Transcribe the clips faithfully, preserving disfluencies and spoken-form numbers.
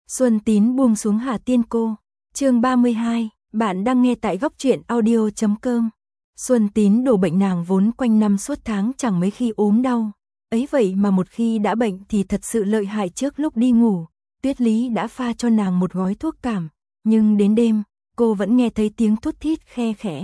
Xuân Tín buông xuống Hà Tiên Cô. Chương ba mươi hai, bạn đang nghe tại góc truyện audio chấm com. Xuân Tín đổ bệnh nàng vốn quanh năm suốt tháng chẳng mấy khi ốm đau. Ấy vậy mà một khi đã bệnh thì thật sự lợi hại. Trước lúc đi ngủ, Tuyết Lý đã pha cho nàng một gói thuốc cảm, nhưng đến đêm, cô vẫn nghe thấy tiếng thút thít khe khẽ.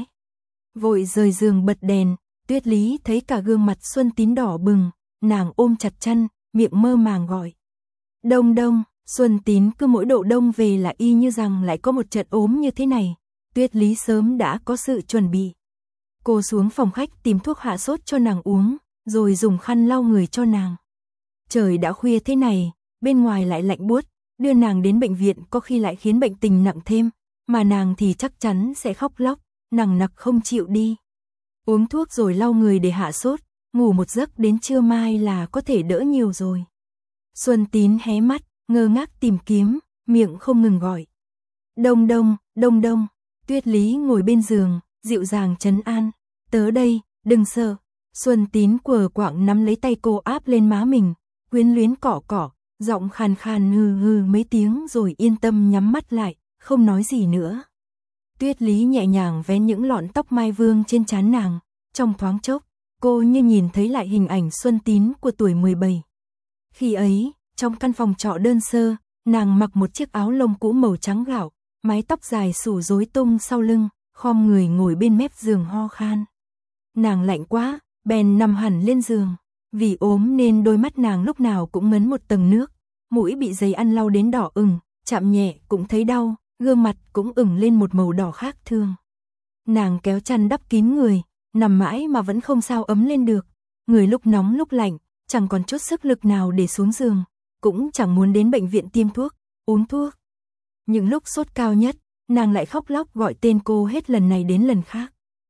Vội rời giường bật đèn, Tuyết Lý thấy cả gương mặt Xuân Tín đỏ bừng, nàng ôm chặt chăn, miệng mơ màng gọi. Đông đông. Xuân Tín cứ mỗi độ đông về là y như rằng lại có một trận ốm như thế này. Tuyết Lý sớm đã có sự chuẩn bị. Cô xuống phòng khách tìm thuốc hạ sốt cho nàng uống, rồi dùng khăn lau người cho nàng. Trời đã khuya thế này, bên ngoài lại lạnh buốt, đưa nàng đến bệnh viện có khi lại khiến bệnh tình nặng thêm, mà nàng thì chắc chắn sẽ khóc lóc, nằng nặc không chịu đi. Uống thuốc rồi lau người để hạ sốt, ngủ một giấc đến trưa mai là có thể đỡ nhiều rồi. Xuân Tín hé mắt, ngơ ngác tìm kiếm, miệng không ngừng gọi. Đông đông, đông đông. Tuyết Lý ngồi bên giường, dịu dàng trấn an. Tớ đây, đừng sợ. Xuân Tín quờ quạng nắm lấy tay cô áp lên má mình, quyến luyến cọ cọ, giọng khàn khàn hừ hừ mấy tiếng rồi yên tâm nhắm mắt lại, không nói gì nữa. Tuyết Lý nhẹ nhàng vén những lọn tóc mai vương trên trán nàng, trong thoáng chốc, cô như nhìn thấy lại hình ảnh Xuân Tín của tuổi mười bảy. Khi ấy, trong căn phòng trọ đơn sơ, nàng mặc một chiếc áo lông cũ màu trắng gạo, mái tóc dài xù rối tung sau lưng, khom người ngồi bên mép giường ho khan. Nàng lạnh quá, bèn nằm hẳn lên giường. Vì ốm nên đôi mắt nàng lúc nào cũng ngấn một tầng nước, mũi bị giấy ăn lau đến đỏ ửng, chạm nhẹ cũng thấy đau, gương mặt cũng ửng lên một màu đỏ khác thường. Nàng kéo chăn đắp kín người, nằm mãi mà vẫn không sao ấm lên được. Người lúc nóng lúc lạnh, chẳng còn chút sức lực nào để xuống giường, cũng chẳng muốn đến bệnh viện tiêm thuốc, uống thuốc. Những lúc sốt cao nhất, nàng lại khóc lóc gọi tên cô hết lần này đến lần khác.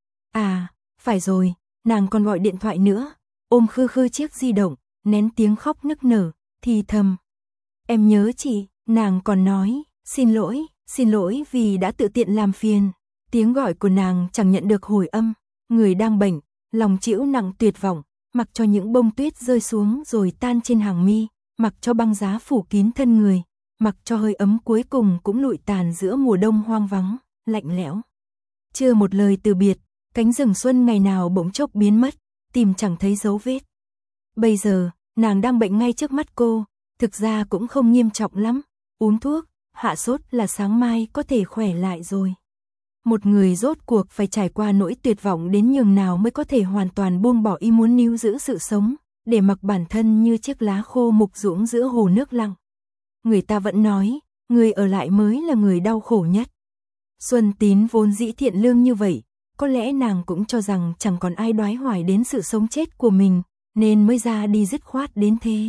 À, phải rồi, nàng còn gọi điện thoại nữa, ôm khư khư chiếc di động, nén tiếng khóc nức nở, thì thầm. Em nhớ chị, nàng còn nói, xin lỗi, xin lỗi vì đã tự tiện làm phiền. Tiếng gọi của nàng chẳng nhận được hồi âm, người đang bệnh, lòng trĩu nặng tuyệt vọng, mặc cho những bông tuyết rơi xuống rồi tan trên hàng mi, mặc cho băng giá phủ kín thân người, mặc cho hơi ấm cuối cùng cũng lụi tàn giữa mùa đông hoang vắng, lạnh lẽo. Chưa một lời từ biệt, cánh rừng xuân ngày nào bỗng chốc biến mất, tìm chẳng thấy dấu vết. Bây giờ, nàng đang bệnh ngay trước mắt cô, thực ra cũng không nghiêm trọng lắm, uống thuốc, hạ sốt là sáng mai có thể khỏe lại rồi. Một người rốt cuộc phải trải qua nỗi tuyệt vọng đến nhường nào mới có thể hoàn toàn buông bỏ ý muốn níu giữ sự sống, để mặc bản thân như chiếc lá khô mục ruỗng giữa hồ nước lặng. Người ta vẫn nói, người ở lại mới là người đau khổ nhất. Xuân Tín vốn dĩ thiện lương như vậy, có lẽ nàng cũng cho rằng chẳng còn ai đoái hoài đến sự sống chết của mình, nên mới ra đi dứt khoát đến thế.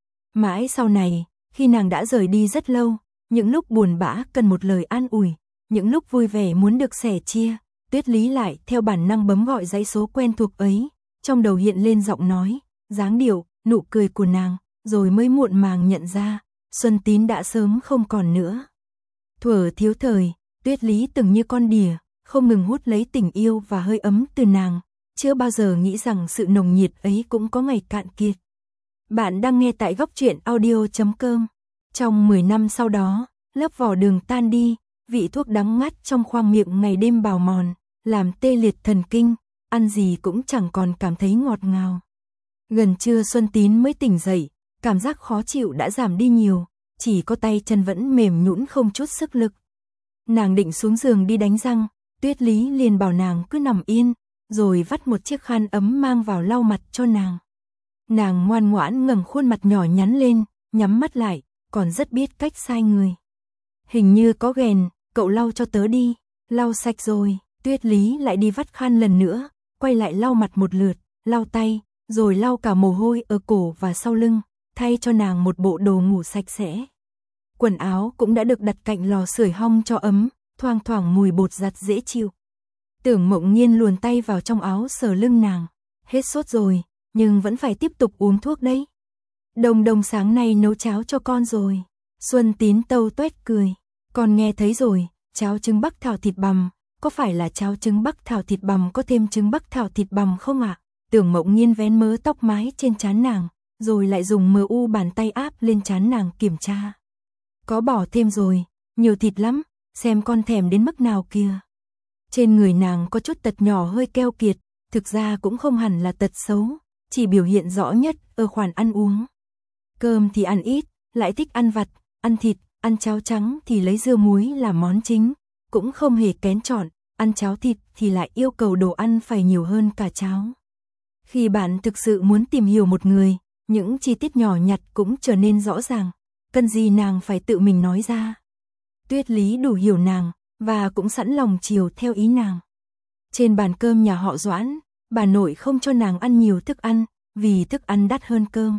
Mãi sau này, khi nàng đã rời đi rất lâu, những lúc buồn bã cần một lời an ủi, những lúc vui vẻ muốn được sẻ chia, Tuyết Lý lại theo bản năng bấm gọi dãy số quen thuộc ấy, trong đầu hiện lên giọng nói, dáng điệu, nụ cười của nàng, rồi mới muộn màng nhận ra, Xuân Tín đã sớm không còn nữa. Thuở thiếu thời, Tuyết Lý từng như con đỉa, không ngừng hút lấy tình yêu và hơi ấm từ nàng, chưa bao giờ nghĩ rằng sự nồng nhiệt ấy cũng có ngày cạn kiệt. Bạn đang nghe tại góc truyện audio chấm com. Trong mười năm sau đó, lớp vỏ đường tan đi, vị thuốc đắng ngắt trong khoang miệng ngày đêm bào mòn, làm tê liệt thần kinh, ăn gì cũng chẳng còn cảm thấy ngọt ngào. Gần trưa Xuân Tín mới tỉnh dậy, cảm giác khó chịu đã giảm đi nhiều, chỉ có tay chân vẫn mềm nhũn không chút sức lực. Nàng định xuống giường đi đánh răng, Tuyết Lý liền bảo nàng cứ nằm yên, rồi vắt một chiếc khăn ấm mang vào lau mặt cho nàng. Nàng ngoan ngoãn ngẩng khuôn mặt nhỏ nhắn lên, nhắm mắt lại, còn rất biết cách sai người. Hình như có ghèn, cậu lau cho tớ đi, lau sạch rồi, Tuyết Lý lại đi vắt khăn lần nữa, quay lại lau mặt một lượt, lau tay, rồi lau cả mồ hôi ở cổ và sau lưng, thay cho nàng một bộ đồ ngủ sạch sẽ. Quần áo cũng đã được đặt cạnh lò sưởi hong cho ấm, thoang thoảng mùi bột giặt dễ chịu. Tưởng Mộng Nhiên luồn tay vào trong áo sờ lưng nàng, hết sốt rồi, nhưng vẫn phải tiếp tục uống thuốc đấy. Đồng đồng sáng nay nấu cháo cho con rồi. Xuân Tín tâu tuét cười, con nghe thấy rồi, cháo trứng bắc thảo thịt bằm, có phải là cháo trứng bắc thảo thịt bằm có thêm trứng bắc thảo thịt bằm không ạ? À? Tưởng Mộng Nhiên vén mớ tóc mái trên trán nàng, rồi lại dùng mờ u bàn tay áp lên trán nàng kiểm tra. Có bỏ thêm rồi, nhiều thịt lắm, xem con thèm đến mức nào kìa. Trên người nàng có chút tật nhỏ hơi keo kiệt, thực ra cũng không hẳn là tật xấu, chỉ biểu hiện rõ nhất ở khoản ăn uống. Cơm thì ăn ít, lại thích ăn vặt, ăn thịt, ăn cháo trắng thì lấy dưa muối làm món chính, cũng không hề kén chọn, ăn cháo thịt thì lại yêu cầu đồ ăn phải nhiều hơn cả cháo. Khi bạn thực sự muốn tìm hiểu một người, những chi tiết nhỏ nhặt cũng trở nên rõ ràng, cần gì nàng phải tự mình nói ra. Tuyết Lý đủ hiểu nàng, và cũng sẵn lòng chiều theo ý nàng. Trên bàn cơm nhà họ Doãn, bà nội không cho nàng ăn nhiều thức ăn, vì thức ăn đắt hơn cơm.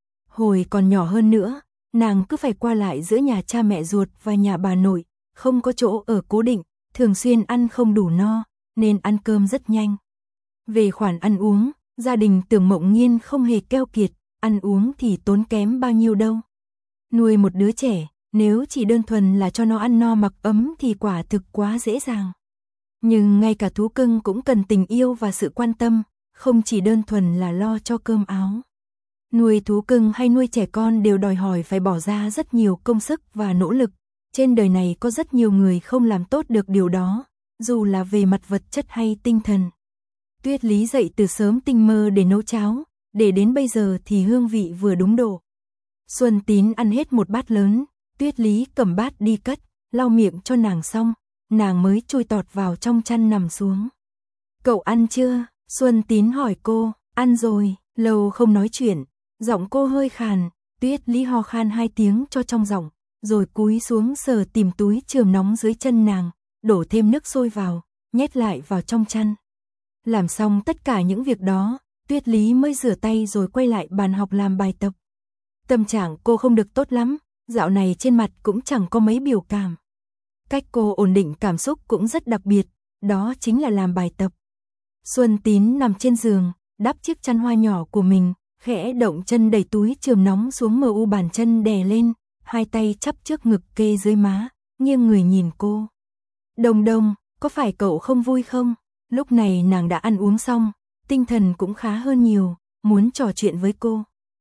Hồi còn nhỏ hơn nữa, nàng cứ phải qua lại giữa nhà cha mẹ ruột và nhà bà nội, không có chỗ ở cố định, thường xuyên ăn không đủ no, nên ăn cơm rất nhanh. Về khoản ăn uống, gia đình Tưởng Mộng Nhiên không hề keo kiệt, ăn uống thì tốn kém bao nhiêu đâu. Nuôi một đứa trẻ, nếu chỉ đơn thuần là cho nó ăn no mặc ấm thì quả thực quá dễ dàng. Nhưng ngay cả thú cưng cũng cần tình yêu và sự quan tâm, không chỉ đơn thuần là lo cho cơm áo. Nuôi thú cưng hay nuôi trẻ con đều đòi hỏi phải bỏ ra rất nhiều công sức và nỗ lực. Trên đời này có rất nhiều người không làm tốt được điều đó, dù là về mặt vật chất hay tinh thần. Tuyết Lý dậy từ sớm tinh mơ để nấu cháo, để đến bây giờ thì hương vị vừa đúng độ. Xuân Tín ăn hết một bát lớn, Tuyết Lý cầm bát đi cất, lau miệng cho nàng xong, nàng mới chui tọt vào trong chăn nằm xuống. Cậu ăn chưa? Xuân Tín hỏi cô. Ăn rồi. Lâu không nói chuyện, giọng cô hơi khàn, Tuyết Lý ho khan hai tiếng cho trong giọng, rồi cúi xuống sờ tìm túi chườm nóng dưới chân nàng, đổ thêm nước sôi vào, nhét lại vào trong chăn. Làm xong tất cả những việc đó, Tuyết Lý mới rửa tay rồi quay lại bàn học làm bài tập. Tâm trạng cô không được tốt lắm, dạo này trên mặt cũng chẳng có mấy biểu cảm. Cách cô ổn định cảm xúc cũng rất đặc biệt, đó chính là làm bài tập. Xuân Tín nằm trên giường, đắp chiếc chăn hoa nhỏ của mình, khẽ động chân đẩy túi chườm nóng xuống mờ u bàn chân đè lên, hai tay chắp trước ngực kê dưới má, nghiêng người nhìn cô. Đông Đông, có phải cậu không vui không? Lúc này nàng đã ăn uống xong, tinh thần cũng khá hơn nhiều, muốn trò chuyện với cô.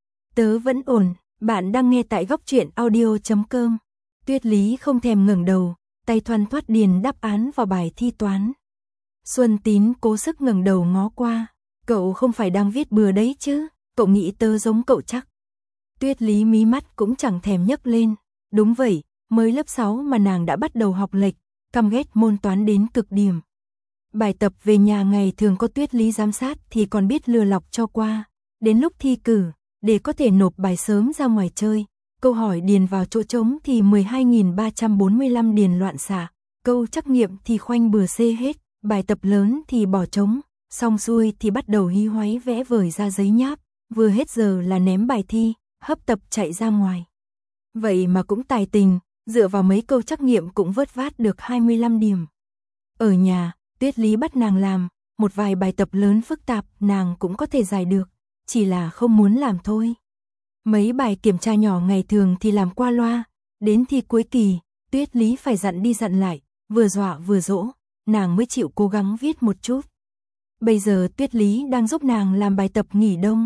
Tớ vẫn ổn, bạn đang nghe tại góc truyện audio chấm com. Tuyết Lý không thèm ngẩng đầu, tay thoăn thoắt điền đáp án vào bài thi toán. Xuân Tín cố sức ngẩng đầu ngó qua, cậu không phải đang viết bừa đấy chứ, cậu nghĩ tớ giống cậu chắc. Tuyết Lý mí mắt cũng chẳng thèm nhấc lên, đúng vậy, mới lớp sáu mà nàng đã bắt đầu học lệch, căm ghét môn toán đến cực điểm. Bài tập về nhà ngày thường có Tuyết Lý giám sát thì còn biết lừa lọc cho qua, đến lúc thi cử, để có thể nộp bài sớm ra ngoài chơi, câu hỏi điền vào chỗ trống thì mười hai nghìn ba trăm bốn mươi lăm điền loạn xạ, câu trắc nghiệm thì khoanh bừa xê hết, bài tập lớn thì bỏ trống, xong xuôi thì bắt đầu hí hoáy vẽ vời ra giấy nháp, vừa hết giờ là ném bài thi, hấp tập chạy ra ngoài. Vậy mà cũng tài tình, dựa vào mấy câu trắc nghiệm cũng vớt vát được hai mươi lăm điểm. Ở nhà, Tuyết Lý bắt nàng làm, một vài bài tập lớn phức tạp nàng cũng có thể giải được, chỉ là không muốn làm thôi. Mấy bài kiểm tra nhỏ ngày thường thì làm qua loa, đến thi cuối kỳ, Tuyết Lý phải dặn đi dặn lại, vừa dọa vừa dỗ, nàng mới chịu cố gắng viết một chút. Bây giờ Tuyết Lý đang giúp nàng làm bài tập nghỉ đông.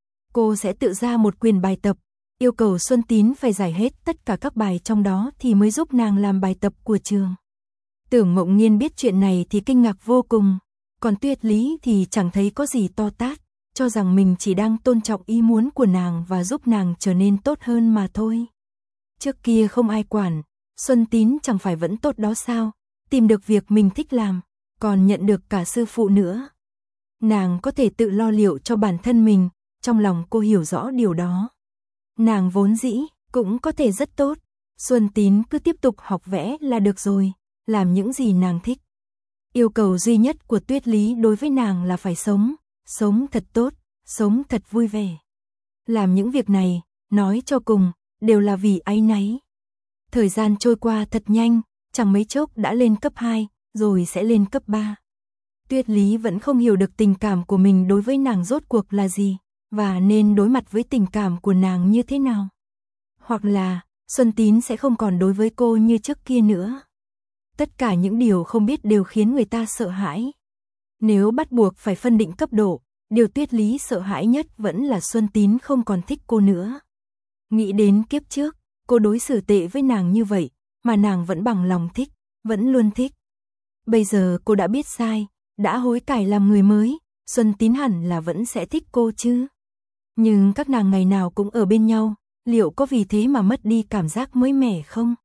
Cô sẽ tự ra một quyển bài tập, yêu cầu Xuân Tín phải giải hết tất cả các bài trong đó thì mới giúp nàng làm bài tập của trường. Tưởng Mộng Nhiên biết chuyện này thì kinh ngạc vô cùng, còn Tuyết Lý thì chẳng thấy có gì to tát, cho rằng mình chỉ đang tôn trọng ý muốn của nàng và giúp nàng trở nên tốt hơn mà thôi. Trước kia không ai quản, Xuân Tín chẳng phải vẫn tốt đó sao, tìm được việc mình thích làm, còn nhận được cả sư phụ nữa. Nàng có thể tự lo liệu cho bản thân mình, trong lòng cô hiểu rõ điều đó. Nàng vốn dĩ, cũng có thể rất tốt, Xuân Tín cứ tiếp tục học vẽ là được rồi, làm những gì nàng thích. Yêu cầu duy nhất của Tuyết Lý đối với nàng là phải sống, sống thật tốt, sống thật vui vẻ. Làm những việc này, nói cho cùng, đều là vì áy náy. Thời gian trôi qua thật nhanh, chẳng mấy chốc đã lên cấp hai, rồi sẽ lên cấp ba. Tuyết Lý vẫn không hiểu được tình cảm của mình đối với nàng rốt cuộc là gì, và nên đối mặt với tình cảm của nàng như thế nào. Hoặc là, Xuân Tín sẽ không còn đối với cô như trước kia nữa. Tất cả những điều không biết đều khiến người ta sợ hãi. Nếu bắt buộc phải phân định cấp độ, điều Tuyết Lý sợ hãi nhất vẫn là Xuân Tín không còn thích cô nữa. Nghĩ đến kiếp trước, cô đối xử tệ với nàng như vậy, mà nàng vẫn bằng lòng thích, vẫn luôn thích. Bây giờ cô đã biết sai, đã hối cải làm người mới, Xuân Tín hẳn là vẫn sẽ thích cô chứ. Nhưng các nàng ngày nào cũng ở bên nhau, liệu có vì thế mà mất đi cảm giác mới mẻ không?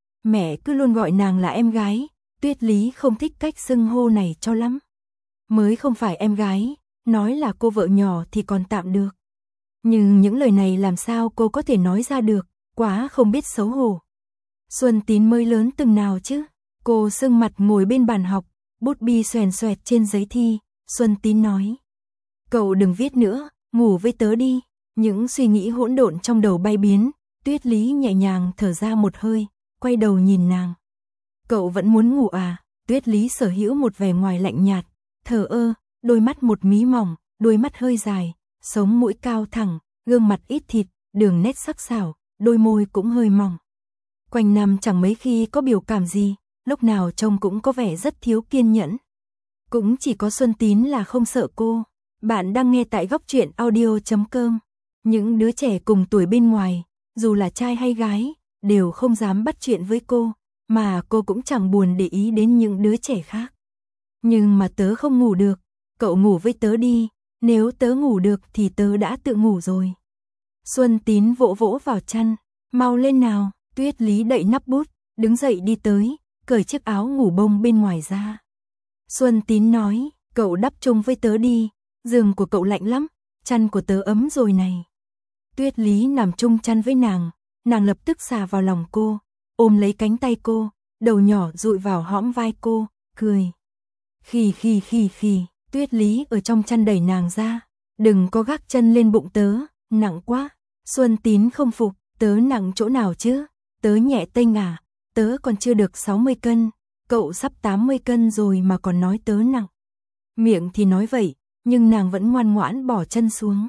Mẹ cứ luôn gọi nàng là em gái, Tuyết Lý không thích cách xưng hô này cho lắm. Mới không phải em gái, nói là cô vợ nhỏ thì còn tạm được. Nhưng những lời này làm sao cô có thể nói ra được, quá không biết xấu hổ. Xuân Tín mới lớn từng nào chứ? Cô sưng mặt ngồi bên bàn học, bút bi xoèn xoẹt trên giấy thi, Xuân Tín nói. Cậu đừng viết nữa, ngủ với tớ đi. Những suy nghĩ hỗn độn trong đầu bay biến, Tuyết Lý nhẹ nhàng thở ra một hơi, quay đầu nhìn nàng. Cậu vẫn muốn ngủ à? Tuyết Lý sở hữu một vẻ ngoài lạnh nhạt, thờ ơ, đôi mắt một mí mỏng, đôi mắt hơi dài, sống mũi cao thẳng, gương mặt ít thịt, đường nét sắc sảo, đôi môi cũng hơi mỏng. Quanh năm chẳng mấy khi có biểu cảm gì, lúc nào trông cũng có vẻ rất thiếu kiên nhẫn. Cũng chỉ có Xuân Tín là không sợ cô. Bạn đang nghe tại góc truyện audio chấm com. Những đứa trẻ cùng tuổi bên ngoài, dù là trai hay gái, đều không dám bắt chuyện với cô, mà cô cũng chẳng buồn để ý đến những đứa trẻ khác. Nhưng mà tớ không ngủ được, cậu ngủ với tớ đi, nếu tớ ngủ được thì tớ đã tự ngủ rồi. Xuân Tín vỗ vỗ vào chăn, mau lên nào. Tuyết Lý đậy nắp bút, đứng dậy đi tới, cởi chiếc áo ngủ bông bên ngoài ra. Xuân Tín nói, cậu đắp chung với tớ đi, giường của cậu lạnh lắm, chăn của tớ ấm rồi này. Tuyết Lý nằm chung chăn với nàng, nàng lập tức xà vào lòng cô, ôm lấy cánh tay cô, đầu nhỏ dụi vào hõm vai cô, cười. Khì khì khì khì, Tuyết Lý ở trong chăn đẩy nàng ra, đừng có gác chân lên bụng tớ, nặng quá. Xuân Tín không phục, tớ nặng chỗ nào chứ? Tớ nhẹ tênh à, tớ còn chưa được sáu mươi cân, cậu sắp tám mươi cân rồi mà còn nói tớ nặng. Miệng thì nói vậy, nhưng nàng vẫn ngoan ngoãn bỏ chân xuống.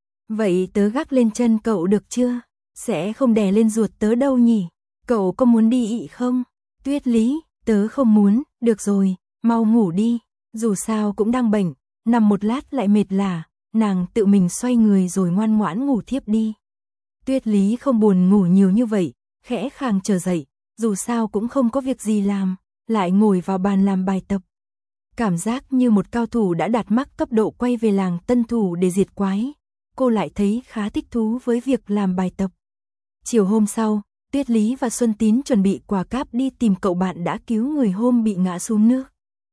Vậy tớ gác lên chân cậu được chưa? Sẽ không đè lên ruột tớ đâu nhỉ? Cậu có muốn đi ị không? Tuyết Lý, tớ không muốn, được rồi, mau ngủ đi, dù sao cũng đang bệnh, nằm một lát lại mệt lả, nàng tự mình xoay người rồi ngoan ngoãn ngủ thiếp đi. Tuyết Lý không buồn ngủ nhiều như vậy, khẽ khàng trở dậy, dù sao cũng không có việc gì làm, lại ngồi vào bàn làm bài tập. Cảm giác như một cao thủ đã đạt mắc cấp độ quay về làng tân thủ để diệt quái, cô lại thấy khá thích thú với việc làm bài tập. Chiều hôm sau, Tuyết Lý và Xuân Tín chuẩn bị quà cáp đi tìm cậu bạn đã cứu người hôm bị ngã xuống nước.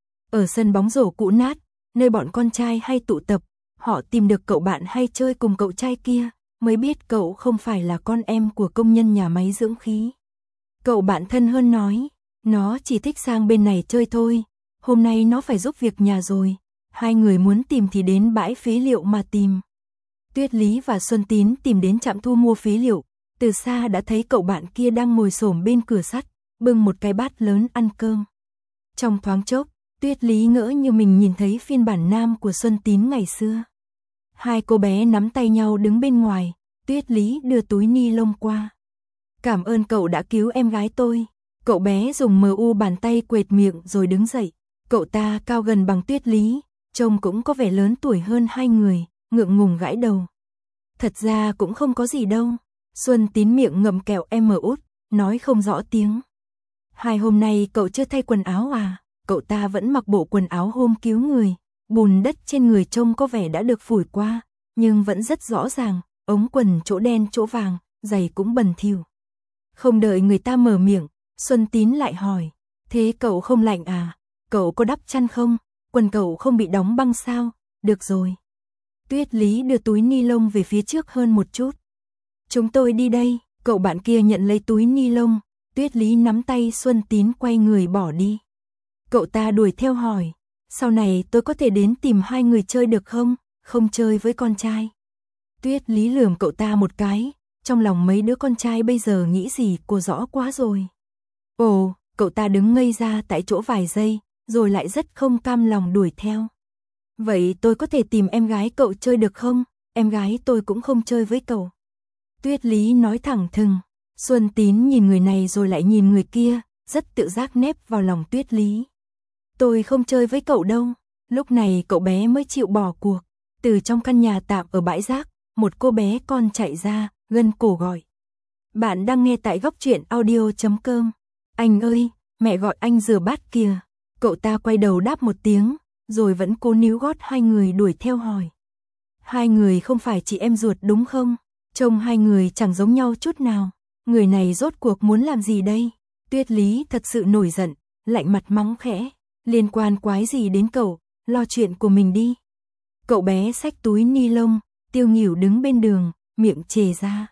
Ở sân bóng rổ cũ nát, nơi bọn con trai hay tụ tập, họ tìm được cậu bạn hay chơi cùng cậu trai kia, mới biết cậu không phải là con em của công nhân nhà máy dưỡng khí. Cậu bạn thân hơn nói, nó chỉ thích sang bên này chơi thôi, hôm nay nó phải giúp việc nhà rồi, hai người muốn tìm thì đến bãi phế liệu mà tìm. Tuyết Lý và Xuân Tín tìm đến trạm thu mua phế liệu, từ xa đã thấy cậu bạn kia đang ngồi xổm bên cửa sắt, bưng một cái bát lớn ăn cơm. Trong thoáng chốc, Tuyết Lý ngỡ như mình nhìn thấy phiên bản nam của Xuân Tín ngày xưa. Hai cô bé nắm tay nhau đứng bên ngoài, Tuyết Lý đưa túi ni lông qua. Cảm ơn cậu đã cứu em gái tôi. Cậu bé dùng mờ u bàn tay quệt miệng rồi đứng dậy. Cậu ta cao gần bằng Tuyết Lý, trông cũng có vẻ lớn tuổi hơn hai người, ngượng ngùng gãi đầu. Thật ra cũng không có gì đâu. Xuân Tín miệng ngậm kẹo em út, nói không rõ tiếng. Hai hôm nay cậu chưa thay quần áo à? Cậu ta vẫn mặc bộ quần áo hôm cứu người. Bùn đất trên người trông có vẻ đã được phủi qua, nhưng vẫn rất rõ ràng, ống quần chỗ đen chỗ vàng, giày cũng bẩn thỉu. Không đợi người ta mở miệng, Xuân Tín lại hỏi, thế cậu không lạnh à? Cậu có đắp chăn không? Quần cậu không bị đóng băng sao? Được rồi. Tuyết Lý đưa túi ni lông về phía trước hơn một chút. Chúng tôi đi đây. Cậu bạn kia nhận lấy túi ni lông, Tuyết Lý nắm tay Xuân Tín quay người bỏ đi. Cậu ta đuổi theo hỏi, sau này tôi có thể đến tìm hai người chơi được không? Không chơi với con trai. Tuyết Lý lườm cậu ta một cái, trong lòng mấy đứa con trai bây giờ nghĩ gì cô rõ quá rồi. Ồ, cậu ta đứng ngây ra tại chỗ vài giây, rồi lại rất không cam lòng đuổi theo. Vậy tôi có thể tìm em gái cậu chơi được không? Em gái tôi cũng không chơi với cậu. Tuyết Lý nói thẳng thừng. Xuân Tín nhìn người này rồi lại nhìn người kia, rất tự giác nép vào lòng Tuyết Lý. Tôi không chơi với cậu đâu. Lúc này cậu bé mới chịu bỏ cuộc. Từ trong căn nhà tạm ở bãi rác, một cô bé con chạy ra, gân cổ gọi. Bạn đang nghe tại góc truyện audio chấm com. Anh ơi, mẹ gọi anh rửa bát kìa. Cậu ta quay đầu đáp một tiếng, rồi vẫn cố níu gót hai người đuổi theo hỏi. Hai người không phải chị em ruột đúng không? Trông hai người chẳng giống nhau chút nào. Người này rốt cuộc muốn làm gì đây? Tuyết Lý thật sự nổi giận, lạnh mặt mắng khẽ. Liên quan quái gì đến cậu, lo chuyện của mình đi. Cậu bé xách túi ni lông, Tiêu Nghỉu đứng bên đường, miệng chề ra.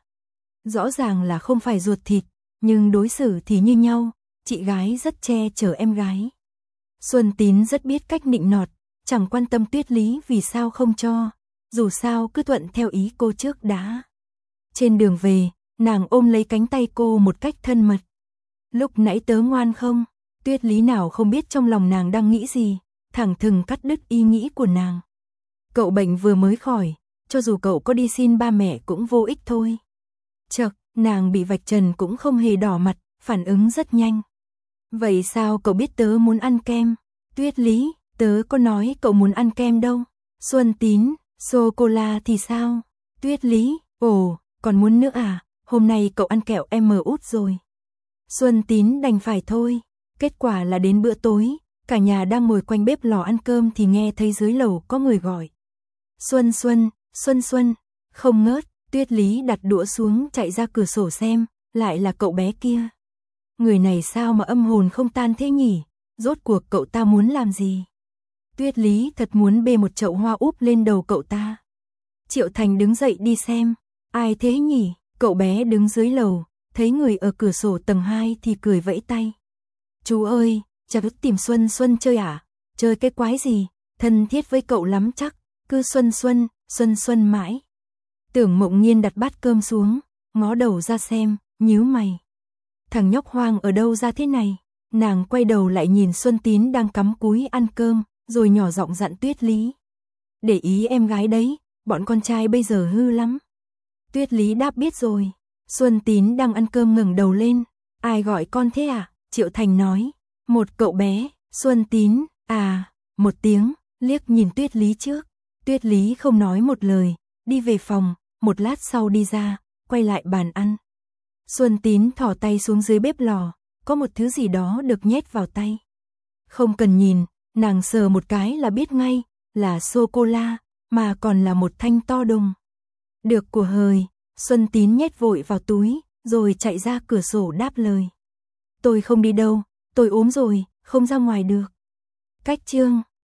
Rõ ràng là không phải ruột thịt, nhưng đối xử thì như nhau, chị gái rất che chở em gái. Xuân Tín rất biết cách nịnh nọt, chẳng quan tâm Tuyết Lý vì sao không cho, dù sao cứ thuận theo ý cô trước đã. Trên đường về, nàng ôm lấy cánh tay cô một cách thân mật. Lúc nãy tớ ngoan không? Tuyết Lý nào không biết trong lòng nàng đang nghĩ gì, thẳng thừng cắt đứt ý nghĩ của nàng. Cậu bệnh vừa mới khỏi, cho dù cậu có đi xin ba mẹ cũng vô ích thôi. Chậc, nàng bị vạch trần cũng không hề đỏ mặt, phản ứng rất nhanh. Vậy sao cậu biết tớ muốn ăn kem? Tuyết Lý, tớ có nói cậu muốn ăn kem đâu. Xuân Tín, sô-cô-la thì sao? Tuyết Lý, ồ, còn muốn nữa à? Hôm nay cậu ăn kẹo em út rồi. Xuân Tín đành phải thôi. Kết quả là đến bữa tối, cả nhà đang ngồi quanh bếp lò ăn cơm thì nghe thấy dưới lầu có người gọi. Xuân Xuân, Xuân Xuân, không ngớt. Tuyết Lý đặt đũa xuống chạy ra cửa sổ xem, lại là cậu bé kia. Người này sao mà âm hồn không tan thế nhỉ? Rốt cuộc cậu ta muốn làm gì? Tuyết Lý thật muốn bê một chậu hoa úp lên đầu cậu ta. Triệu Thành đứng dậy đi xem. Ai thế nhỉ? Cậu bé đứng dưới lầu, thấy người ở cửa sổ tầng hai thì cười vẫy tay. Chú ơi, cháu tìm Xuân Xuân chơi à? Chơi cái quái gì? Thân thiết với cậu lắm chắc, cứ Xuân Xuân, Xuân Xuân mãi. Tưởng Mộng Nhiên đặt bát cơm xuống, ngó đầu ra xem, nhíu mày. Thằng nhóc hoang ở đâu ra thế này? Nàng quay đầu lại nhìn Xuân Tín đang cắm cúi ăn cơm, rồi nhỏ giọng dặn Tuyết Lý. Để ý em gái đấy, bọn con trai bây giờ hư lắm. Tuyết Lý đáp biết rồi. Xuân Tín đang ăn cơm ngẩng đầu lên. Ai gọi con thế à? Triệu Thành nói. Một cậu bé. Xuân Tín, à, một tiếng, liếc nhìn Tuyết Lý trước. Tuyết Lý không nói một lời, đi về phòng, một lát sau đi ra, quay lại bàn ăn. Xuân Tín thò tay xuống dưới bếp lò, có một thứ gì đó được nhét vào tay. Không cần nhìn, nàng sờ một cái là biết ngay, là sô-cô-la, mà còn là một thanh to đùng. Được của hời, Xuân Tín nhét vội vào túi, rồi chạy ra cửa sổ đáp lời. Tôi không đi đâu, tôi ốm rồi, không ra ngoài được. Cách chương